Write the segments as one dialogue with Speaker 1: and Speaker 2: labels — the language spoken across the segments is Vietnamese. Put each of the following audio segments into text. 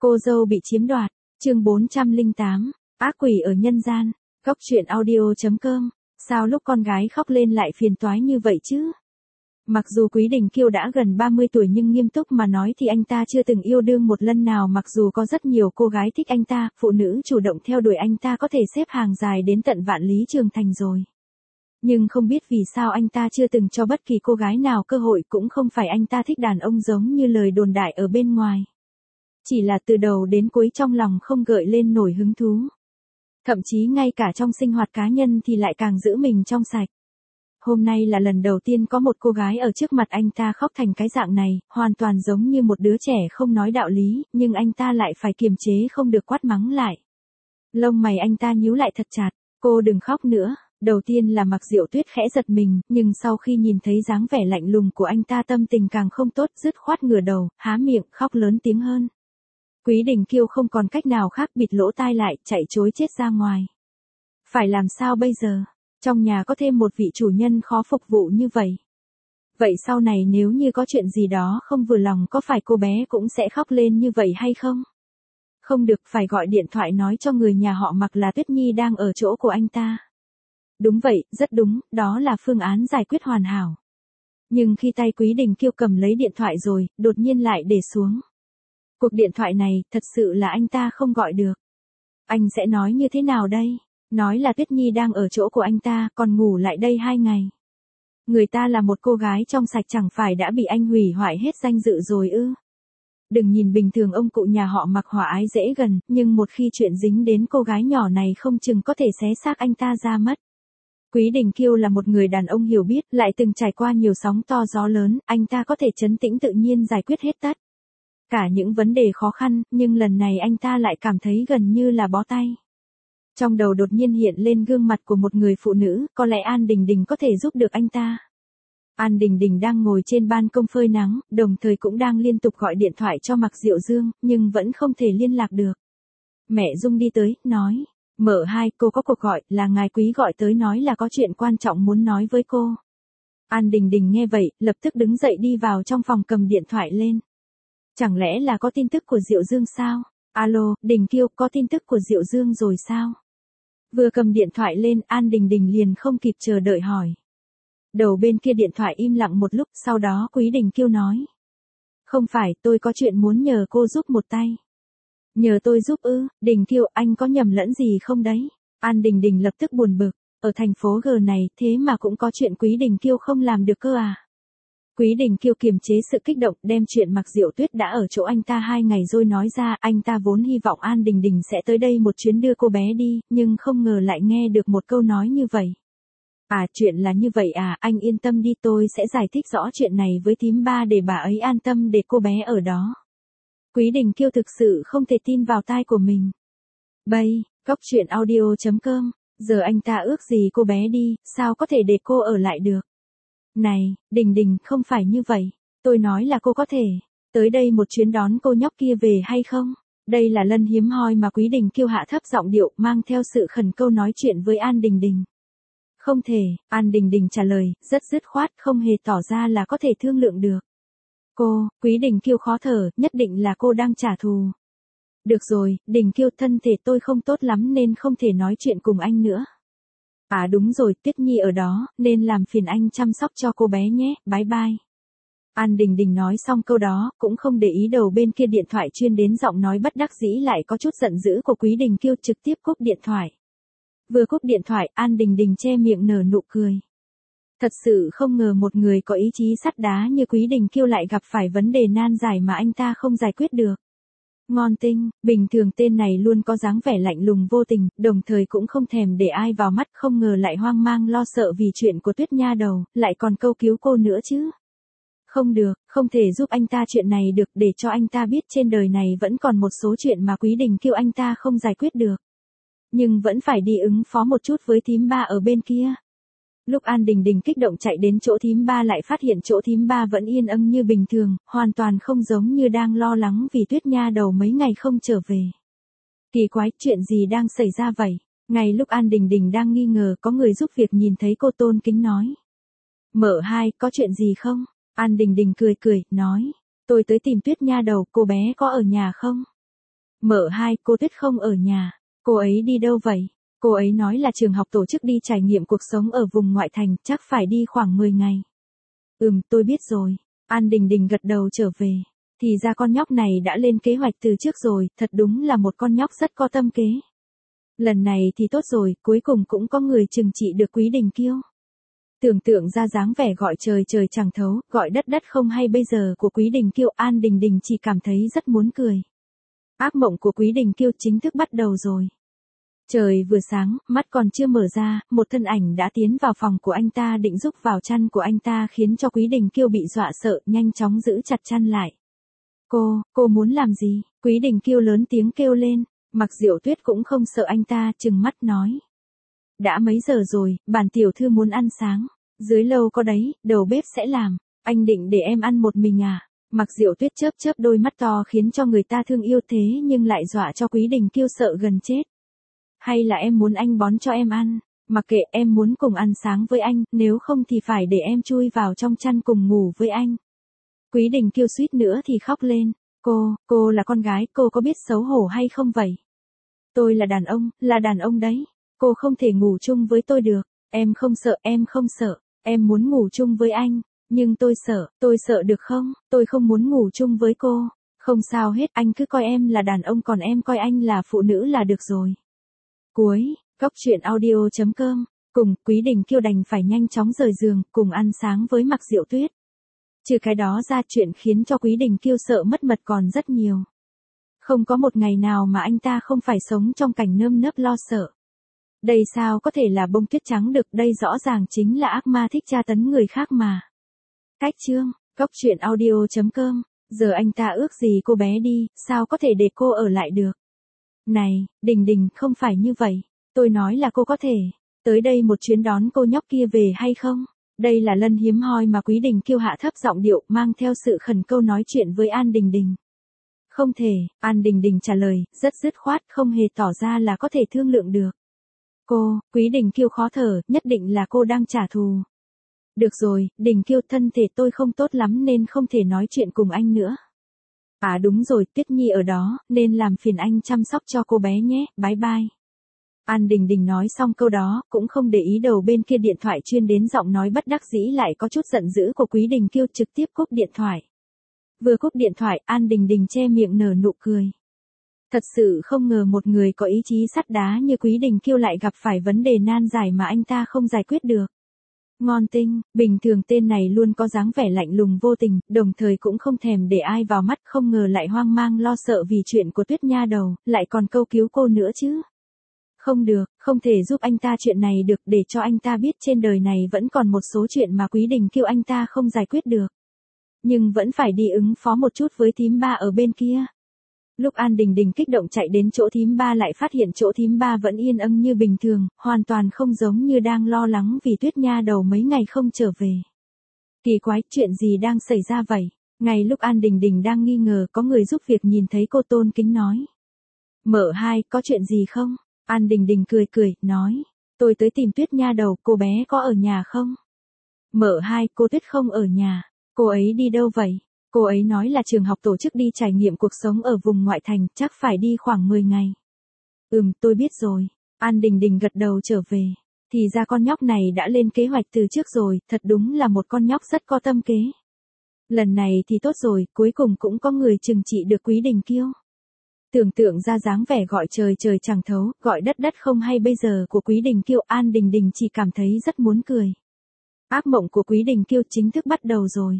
Speaker 1: Cô dâu bị chiếm đoạt, chương 408, ác quỷ ở nhân gian, góc truyện audio.com, sao lúc con gái khóc lên lại phiền toái như vậy chứ? Mặc dù Quý Đình Kiêu đã gần 30 tuổi nhưng nghiêm túc mà nói thì anh ta chưa từng yêu đương một lần nào, mặc dù có rất nhiều cô gái thích anh ta, phụ nữ chủ động theo đuổi anh ta có thể xếp hàng dài đến tận Vạn Lý Trường Thành rồi. Nhưng không biết vì sao anh ta chưa từng cho bất kỳ cô gái nào cơ hội, cũng không phải anh ta thích đàn ông giống như lời đồn đại ở bên ngoài. Chỉ là từ đầu đến cuối trong lòng không gợi lên nổi hứng thú. Thậm chí ngay cả trong sinh hoạt cá nhân thì lại càng giữ mình trong sạch. Hôm nay là lần đầu tiên có một cô gái ở trước mặt anh ta khóc thành cái dạng này, hoàn toàn giống như một đứa trẻ không nói đạo lý, nhưng anh ta lại phải kiềm chế không được quát mắng lại. Lông mày anh ta nhíu lại thật chặt, cô đừng khóc nữa. Đầu tiên là Mạc Diệu Tuyết khẽ giật mình, nhưng sau khi nhìn thấy dáng vẻ lạnh lùng của anh ta tâm tình càng không tốt, dứt khoát ngửa đầu, há miệng, khóc lớn tiếng hơn. Quý Đình Kiêu không còn cách nào khác, bịt lỗ tai lại, chạy trối chết ra ngoài. Phải làm sao bây giờ? Trong nhà có thêm một vị chủ nhân khó phục vụ như vậy. Vậy sau này nếu như có chuyện gì đó không vừa lòng, có phải cô bé cũng sẽ khóc lên như vậy hay không? Không được, phải gọi điện thoại nói cho người nhà họ Mạc là Tuyết Nhi đang ở chỗ của anh ta. Đúng vậy, rất đúng, đó là phương án giải quyết hoàn hảo. Nhưng khi tay Quý Đình Kiêu cầm lấy điện thoại rồi, đột nhiên lại để xuống. Cuộc điện thoại này, thật sự là anh ta không gọi được. Anh sẽ nói như thế nào đây? Nói là Tuyết Nhi đang ở chỗ của anh ta, còn ngủ lại đây 2 ngày. Người ta là một cô gái trong sạch, chẳng phải đã bị anh hủy hoại hết danh dự rồi ư? Đừng nhìn bình thường ông cụ nhà họ Mạc hòa ái dễ gần, nhưng một khi chuyện dính đến cô gái nhỏ này không chừng có thể xé xác anh ta ra mất. Quý Đình Kiêu là một người đàn ông hiểu biết, lại từng trải qua nhiều sóng to gió lớn, anh ta có thể trấn tĩnh tự nhiên giải quyết hết tất cả những vấn đề khó khăn, nhưng lần này anh ta lại cảm thấy gần như là bó tay. Trong đầu đột nhiên hiện lên gương mặt của một người phụ nữ, có lẽ An Đình Đình có thể giúp được anh ta. An Đình Đình đang ngồi trên ban công phơi nắng, đồng thời cũng đang liên tục gọi điện thoại cho Mạc Diệu Dương, nhưng vẫn không thể liên lạc được. Mẹ Dung đi tới, nói, Mợ hai, cô có cuộc gọi, là ngài Quý gọi tới nói là có chuyện quan trọng muốn nói với cô. An Đình Đình nghe vậy, lập tức đứng dậy đi vào trong phòng cầm điện thoại lên. Chẳng lẽ là có tin tức của Diệu Dương sao? Alo, Đình Kiêu, có tin tức của Diệu Dương rồi sao? Vừa cầm điện thoại lên, An Đình Đình liền không kịp chờ đợi hỏi. Đầu bên kia điện thoại im lặng một lúc, sau đó Quý Đình Kiêu nói. Không phải, tôi có chuyện muốn nhờ cô giúp một tay. Nhờ tôi giúp ư? Đình Kiêu, anh có nhầm lẫn gì không đấy? An Đình Đình lập tức buồn bực, ở thành phố G này thế mà cũng có chuyện Quý Đình Kiêu không làm được cơ à? Quý Đình Kiêu kiềm chế sự kích động, đem chuyện Mạc Diệu Tuyết đã ở chỗ anh ta 2 ngày rồi nói ra. Anh ta vốn hy vọng An Đình Đình sẽ tới đây một chuyến đưa cô bé đi, nhưng không ngờ lại nghe được một câu nói như vậy. À, chuyện là như vậy à, anh yên tâm đi, tôi sẽ giải thích rõ chuyện này với thím ba để bà ấy an tâm để cô bé ở đó. Quý Đình Kiêu thực sự không thể tin vào tai của mình. Bây, góc truyện audio.com, giờ anh ta ước gì cô bé đi, sao có thể để cô ở lại được? Này, Đình Đình, không phải như vậy. Tôi nói là cô có thể tới đây một chuyến đón cô nhóc kia về hay không? Đây là lần hiếm hoi mà Quý Đình Kiêu hạ thấp giọng điệu, mang theo sự khẩn cầu nói chuyện với An Đình Đình. Không thể, An Đình Đình trả lời, rất dứt khoát, không hề tỏ ra là có thể thương lượng được. Cô, Quý Đình Kiêu khó thở, nhất định là cô đang trả thù. Được rồi, Đình Kiêu, thân thể tôi không tốt lắm nên không thể nói chuyện cùng anh nữa. À đúng rồi, Tuyết Nhi ở đó, nên làm phiền anh chăm sóc cho cô bé nhé, bye bye. An Đình Đình nói xong câu đó, cũng không để ý đầu bên kia điện thoại chuyên đến giọng nói bất đắc dĩ lại có chút giận dữ của Quý Đình Kiêu, trực tiếp cúp điện thoại. Vừa cúp điện thoại, An Đình Đình che miệng nở nụ cười. Thật sự không ngờ một người có ý chí sắt đá như Quý Đình Kiêu lại gặp phải vấn đề nan giải mà anh ta không giải quyết được. Ngon tinh, bình thường tên này luôn có dáng vẻ lạnh lùng vô tình, đồng thời cũng không thèm để ai vào mắt, không ngờ lại hoang mang lo sợ vì chuyện của Tuyết Nha đầu, lại còn câu cứu cô nữa chứ. Không được, không thể giúp anh ta chuyện này được, để cho anh ta biết trên đời này vẫn còn một số chuyện mà Quý Đình Kiêu anh ta không giải quyết được. Nhưng vẫn phải đi ứng phó một chút với thím ba ở bên kia. Lúc An Đình Đình kích động chạy đến chỗ thím ba lại phát hiện chỗ thím ba vẫn yên ắng như bình thường, hoàn toàn không giống như đang lo lắng vì Tuyết Nha đầu mấy ngày không trở về. Kỳ quái, chuyện gì đang xảy ra vậy? Ngay lúc An Đình Đình đang nghi ngờ, có người giúp việc nhìn thấy cô tôn kính nói. Mợ hai, có chuyện gì không? An Đình Đình cười cười, nói. Tôi tới tìm Tuyết Nha đầu, cô bé có ở nhà không? Mợ hai, cô Tuyết không ở nhà. Cô ấy đi đâu vậy? Cô ấy nói là trường học tổ chức đi trải nghiệm cuộc sống ở vùng ngoại thành, chắc phải đi khoảng 10 ngày. Tôi biết rồi. An Đình Đình gật đầu trở về. Thì ra con nhóc này đã lên kế hoạch từ trước rồi, thật đúng là một con nhóc rất có tâm kế. Lần này thì tốt rồi, cuối cùng cũng có người trừng trị được Quý Đình Kiêu. Tưởng tượng ra dáng vẻ gọi trời trời chẳng thấu, gọi đất đất không hay bây giờ của Quý Đình Kiêu, An Đình Đình chỉ cảm thấy rất muốn cười. Ác mộng của Quý Đình Kiêu chính thức bắt đầu rồi. Trời vừa sáng, mắt còn chưa mở ra, một thân ảnh đã tiến vào phòng của anh ta định rúc vào chăn của anh ta khiến cho Quý Đình Kiêu bị dọa sợ, nhanh chóng giữ chặt chăn lại. Cô muốn làm gì? Quý Đình Kiêu lớn tiếng kêu lên, Mặc Diệu Tuyết cũng không sợ anh ta, trừng mắt nói. Đã mấy giờ rồi, bản tiểu thư muốn ăn sáng, dưới lầu có đấy, đầu bếp sẽ làm, anh định để em ăn một mình à? Mặc Diệu Tuyết chớp chớp đôi mắt to khiến cho người ta thương yêu thế nhưng lại dọa cho Quý Đình Kiêu sợ gần chết. Hay là em muốn anh bón cho em ăn? Mặc kệ, em muốn cùng ăn sáng với anh, nếu không thì phải để em chui vào trong chăn cùng ngủ với anh. Quý Đình Kiêu suýt nữa thì khóc lên. Cô là con gái, cô có biết xấu hổ hay không vậy? Tôi là đàn ông đấy. Cô không thể ngủ chung với tôi được. Em không sợ, em muốn ngủ chung với anh. Nhưng tôi sợ được không? Tôi không muốn ngủ chung với cô. Không sao hết, anh cứ coi em là đàn ông còn em coi anh là phụ nữ là được rồi. Cuối, Cóc Truyện Audio.com, cùng Quý Đình Kiêu đành phải nhanh chóng rời giường, cùng ăn sáng với Mặc Diệu Tuyết. Trừ cái đó ra chuyện khiến cho Quý Đình Kiêu sợ mất mật còn rất nhiều. Không có một ngày nào mà anh ta không phải sống trong cảnh nơm nớp lo sợ. Đây sao có thể là bông tuyết trắng được, đây rõ ràng chính là ác ma thích tra tấn người khác mà. Cách chương, Cóc Truyện Audio.com, giờ anh ta ước gì cô bé đi, sao có thể để cô ở lại được. Này, Đình Đình, không phải như vậy. Tôi nói là cô có thể tới đây một chuyến đón cô nhóc kia về hay không? Đây là lần hiếm hoi mà Quý Đình Kiêu hạ thấp giọng điệu mang theo sự khẩn câu nói chuyện với An Đình Đình. Không thể, An Đình Đình trả lời, rất dứt khoát, không hề tỏ ra là có thể thương lượng được. Quý Đình Kiêu khó thở, nhất định là cô đang trả thù. Được rồi, Đình Kiêu, thân thể tôi không tốt lắm nên không thể nói chuyện cùng anh nữa. À đúng rồi, Tuyết Nhi ở đó, nên làm phiền anh chăm sóc cho cô bé nhé, bye bye. An Đình Đình nói xong câu đó, cũng không để ý đầu bên kia điện thoại chuyên đến giọng nói bất đắc dĩ lại có chút giận dữ của Quý Đình Kiêu, trực tiếp cúp điện thoại. Vừa cúp điện thoại, An Đình Đình che miệng nở nụ cười. Thật sự không ngờ một người có ý chí sắt đá như Quý Đình Kiêu lại gặp phải vấn đề nan giải mà anh ta không giải quyết được. Ngon tinh, bình thường tên này luôn có dáng vẻ lạnh lùng vô tình, đồng thời cũng không thèm để ai vào mắt, không ngờ lại hoang mang lo sợ vì chuyện của Tuyết Nha đầu, lại còn câu cứu cô nữa chứ. Không được, không thể giúp anh ta chuyện này được, để cho anh ta biết trên đời này vẫn còn một số chuyện mà Quý Đình Kiêu anh ta không giải quyết được. Nhưng vẫn phải đi ứng phó một chút với thím ba ở bên kia. Lúc An Đình Đình kích động chạy đến chỗ thím ba lại phát hiện chỗ thím ba vẫn yên ắng như bình thường, hoàn toàn không giống như đang lo lắng vì Tuyết Nha đầu mấy ngày không trở về. Kỳ quái, chuyện gì đang xảy ra vậy? Ngay lúc An Đình Đình đang nghi ngờ, có người giúp việc nhìn thấy cô tôn kính nói. Mợ hai, có chuyện gì không? An Đình Đình cười, nói. Tôi tới tìm Tuyết Nha đầu, cô bé có ở nhà không? Mợ hai, cô Tuyết không ở nhà. Cô ấy đi đâu vậy? Cô ấy nói là trường học tổ chức đi trải nghiệm cuộc sống ở vùng ngoại thành, chắc phải đi khoảng 10 ngày. Tôi biết rồi. An Đình Đình gật đầu trở về. Thì ra con nhóc này đã lên kế hoạch từ trước rồi, thật đúng là một con nhóc rất có tâm kế. Lần này thì tốt rồi, cuối cùng cũng có người trừng trị được Quý Đình Kiêu. Tưởng tượng ra dáng vẻ gọi trời trời chẳng thấu, gọi đất đất không hay bây giờ của Quý Đình Kiêu, An Đình Đình chỉ cảm thấy rất muốn cười. Ác mộng của Quý Đình Kiêu chính thức bắt đầu rồi.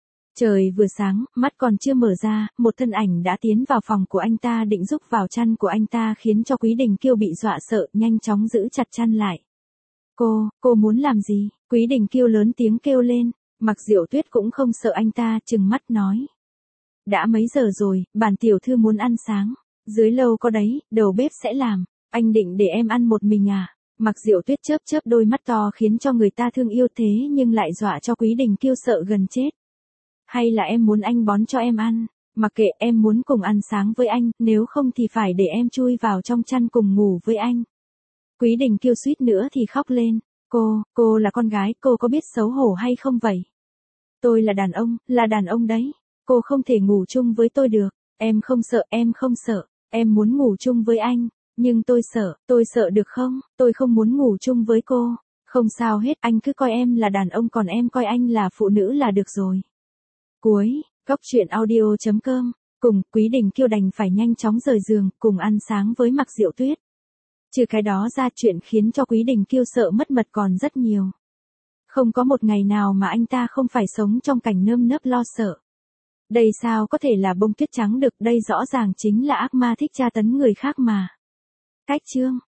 Speaker 1: Trời vừa sáng, mắt còn chưa mở ra, một thân ảnh đã tiến vào phòng của anh ta định rúc vào chăn của anh ta khiến cho Quý Đình Kiêu bị dọa sợ, nhanh chóng giữ chặt chăn lại. Cô muốn làm gì? Quý Đình Kiêu lớn tiếng kêu lên, Mặc Diệu Tuyết cũng không sợ anh ta, trừng mắt nói. Đã mấy giờ rồi, bản tiểu thư muốn ăn sáng, dưới lầu có đấy, đầu bếp sẽ làm, anh định để em ăn một mình à? Mặc Diệu Tuyết chớp chớp đôi mắt to khiến cho người ta thương yêu thế nhưng lại dọa cho Quý Đình Kiêu sợ gần chết. Hay là em muốn anh bón cho em ăn? Mặc kệ, em muốn cùng ăn sáng với anh, nếu không thì phải để em chui vào trong chăn cùng ngủ với anh. Quý Đình Kiêu suýt nữa thì khóc lên. Cô là con gái, cô có biết xấu hổ hay không vậy? Tôi là đàn ông đấy. Cô không thể ngủ chung với tôi được. Em không sợ, Em muốn ngủ chung với anh, nhưng tôi sợ được không? Tôi không muốn ngủ chung với cô. Không sao hết, anh cứ coi em là đàn ông còn em coi anh là phụ nữ là được rồi. Cuối, Góc truyện audio.com, cùng Quý Đình Kiêu đành phải nhanh chóng rời giường, cùng ăn sáng với Mạc Diệu Tuyết. Trừ cái đó ra chuyện khiến cho Quý Đình Kiêu sợ mất mật còn rất nhiều. Không có một ngày nào mà anh ta không phải sống trong cảnh nơm nớp lo sợ. Đây sao có thể là bông tuyết trắng được, đây rõ ràng chính là ác ma thích tra tấn người khác mà. Cách chương